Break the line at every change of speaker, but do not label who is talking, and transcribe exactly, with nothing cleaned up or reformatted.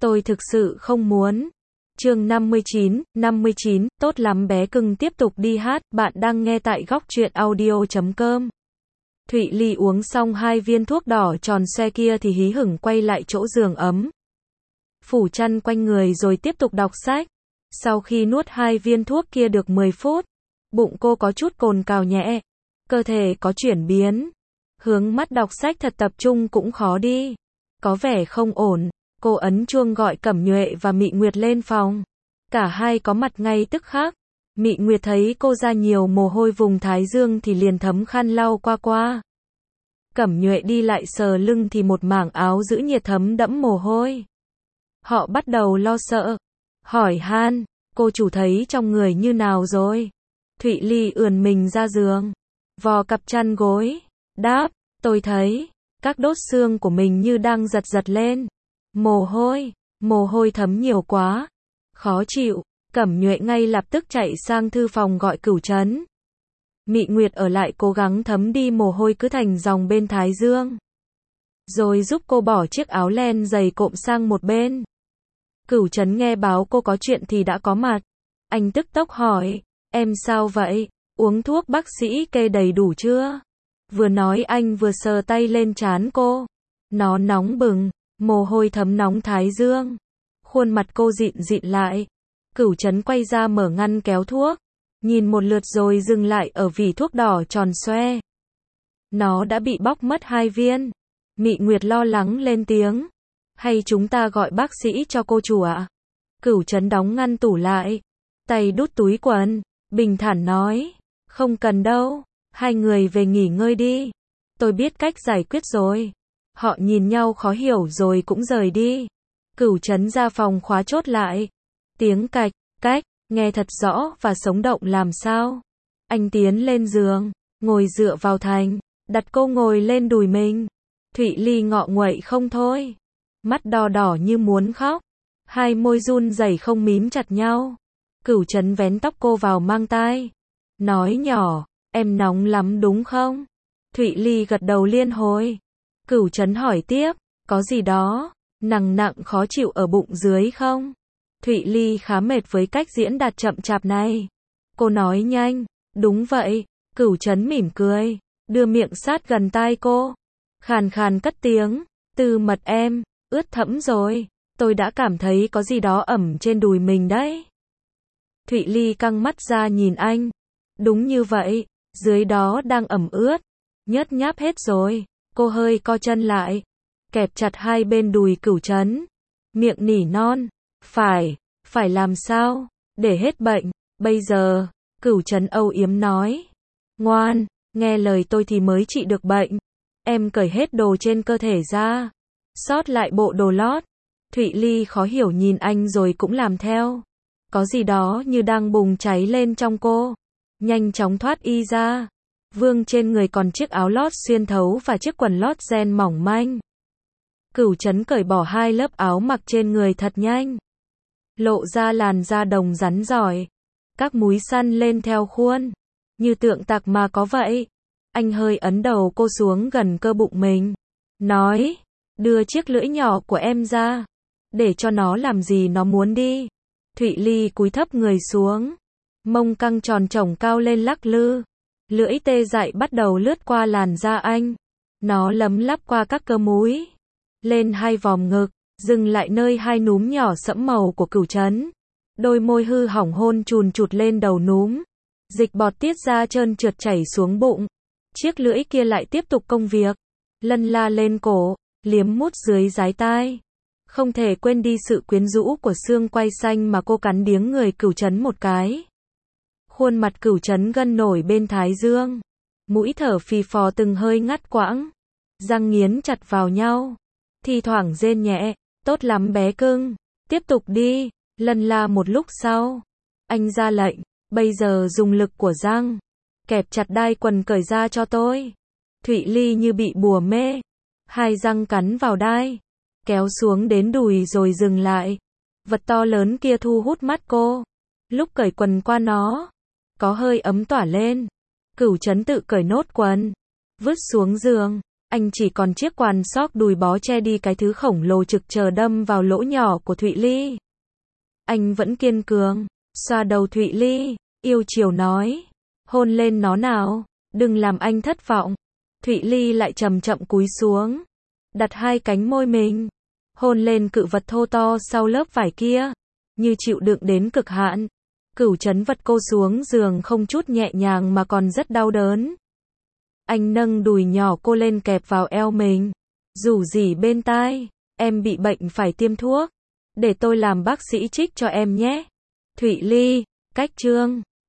Tôi thực sự không muốn. Chương năm mươi chín, năm mươi chín, tốt lắm bé cưng tiếp tục đi hát, bạn đang nghe tại góc truyện audio chấm com. Thụy Ly uống xong hai viên thuốc đỏ tròn xoe kia thì hí hửng quay lại chỗ giường ấm. Phủ chăn quanh người rồi tiếp tục đọc sách. Sau khi nuốt hai viên thuốc kia được mười phút, bụng cô có chút cồn cào nhẹ, cơ thể có chuyển biến. Hướng mắt đọc sách thật tập trung cũng khó đi. Có vẻ không ổn. Cô ấn chuông gọi Cẩm Nhuệ và Mị Nguyệt lên phòng. Cả hai có mặt ngay tức khắc. Mị Nguyệt thấy cô ra nhiều mồ hôi vùng thái dương thì liền thấm khăn lau qua qua. Cẩm Nhuệ đi lại sờ lưng thì một mảng áo giữ nhiệt thấm đẫm mồ hôi. Họ bắt đầu lo sợ. Hỏi han, cô chủ thấy trong người như nào rồi? Thụy Ly ườn mình ra giường, vò cặp chăn gối, đáp, tôi thấy, các đốt xương của mình như đang giật giật lên. Mồ hôi, mồ hôi thấm nhiều quá. Khó chịu, Cẩm Nhuệ ngay lập tức chạy sang thư phòng gọi Cửu Trấn. Mị Nguyệt ở lại cố gắng thấm đi mồ hôi cứ thành dòng bên thái dương. Rồi giúp cô bỏ chiếc áo len dày cộm sang một bên. Cửu Trấn nghe báo cô có chuyện thì đã có mặt. Anh tức tốc hỏi, em sao vậy? Uống thuốc bác sĩ kê đầy đủ chưa? Vừa nói anh vừa sờ tay lên trán cô. Nó nóng bừng, mồ hôi thấm nóng thái dương. Khuôn mặt cô dịn dịn lại. Cửu Trấn quay ra mở ngăn kéo thuốc. Nhìn một lượt rồi dừng lại ở vỉ thuốc đỏ tròn xoe. Nó đã bị bóc mất hai viên. Mị Nguyệt lo lắng lên tiếng. Hay chúng ta gọi bác sĩ cho cô chủ ạ? Cửu Trấn đóng ngăn tủ lại. Tay đút túi quần. Bình thản nói. Không cần đâu. Hai người về nghỉ ngơi đi. Tôi biết cách giải quyết rồi. Họ nhìn nhau khó hiểu rồi cũng rời đi. Cửu Trấn ra phòng khóa chốt lại. Tiếng cạch, cách, nghe thật rõ và sống động làm sao. Anh tiến lên giường, ngồi dựa vào thành, đặt cô ngồi lên đùi mình. Thụy Ly ngọ nguậy không thôi. Mắt đỏ đỏ như muốn khóc. Hai môi run rẩy không mím chặt nhau. Cửu Trấn vén tóc cô vào mang tai. Nói nhỏ, em nóng lắm đúng không? Thụy Ly gật đầu liên hồi. Cửu Trấn hỏi tiếp, có gì đó nặng nặng khó chịu ở bụng dưới không? Thụy Ly khá mệt với cách diễn đạt chậm chạp này. Cô nói nhanh, đúng vậy. Cửu Trấn mỉm cười, đưa miệng sát gần tai cô. Khàn khàn cất tiếng, Tư Mật em, ướt thẫm rồi. Tôi đã cảm thấy có gì đó ẩm trên đùi mình đấy. Thụy Ly căng mắt ra nhìn anh. Đúng như vậy, dưới đó đang ẩm ướt. Nhớt nháp hết rồi. Cô hơi co chân lại, kẹp chặt hai bên đùi Cửu Trấn. Miệng nỉ non, phải, phải làm sao, để hết bệnh, bây giờ, Cửu Trấn âu yếm nói. Ngoan, nghe lời tôi thì mới trị được bệnh. Em cởi hết đồ trên cơ thể ra, sót lại bộ đồ lót. Thụy Ly khó hiểu nhìn anh rồi cũng làm theo. Có gì đó như đang bùng cháy lên trong cô. Nhanh chóng thoát y ra. Vương trên người còn chiếc áo lót xuyên thấu và chiếc quần lót ren mỏng manh. Cửu Trấn cởi bỏ hai lớp áo mặc trên người thật nhanh. Lộ ra làn da đồng rắn giỏi. Các múi săn lên theo khuôn. Như tượng tạc mà có vậy. Anh hơi ấn đầu cô xuống gần cơ bụng mình. Nói, đưa chiếc lưỡi nhỏ của em ra. Để cho nó làm gì nó muốn đi. Thụy Ly cúi thấp người xuống. Mông căng tròn trổng cao lên lắc lư. Lưỡi tê dại bắt đầu lướt qua làn da anh. Nó lấm lắp qua các cơ múi. Lên hai vòm ngực. Dừng lại nơi hai núm nhỏ sẫm màu của Cửu Trấn. Đôi môi hư hỏng hôn chùn chụt lên đầu núm. Dịch bọt tiết ra trơn trượt chảy xuống bụng. Chiếc lưỡi kia lại tiếp tục công việc. Lân la lên cổ. Liếm mút dưới dái tai. Không thể quên đi sự quyến rũ của xương quai xanh mà cô cắn điếng người Cửu Trấn một cái. Khuôn mặt Cửu Trấn gân nổi bên thái dương. Mũi thở phì phò từng hơi ngắt quãng. Răng nghiến chặt vào nhau. Thi thoảng rên nhẹ. Tốt lắm bé cưng. Tiếp tục đi. Lân la một lúc sau. Anh ra lệnh. Bây giờ dùng lực của răng. Kẹp chặt đai quần cởi ra cho tôi. Thụy Ly như bị bùa mê. Hai răng cắn vào đai. Kéo xuống đến đùi rồi dừng lại. Vật to lớn kia thu hút mắt cô. Lúc cởi quần qua nó. Có hơi ấm tỏa lên. Cửu Trấn tự cởi nốt quần. Vứt xuống giường. Anh chỉ còn chiếc quàn xóc đùi bó che đi cái thứ khổng lồ trực chờ đâm vào lỗ nhỏ của Thụy Ly. Anh vẫn kiên cường, xoa đầu Thụy Ly, yêu chiều nói, hôn lên nó nào, đừng làm anh thất vọng. Thụy Ly lại chậm chậm cúi xuống, đặt hai cánh môi mình, hôn lên cự vật thô to sau lớp vải kia, như chịu đựng đến cực hạn. Cửu Chấn vật cô xuống giường không chút nhẹ nhàng mà còn rất đau đớn. Anh nâng đùi nhỏ cô lên kẹp vào eo mình, rủ rỉ bên tai, em bị bệnh phải tiêm thuốc, để tôi làm bác sĩ trích cho em nhé. Thụy Ly, cách chương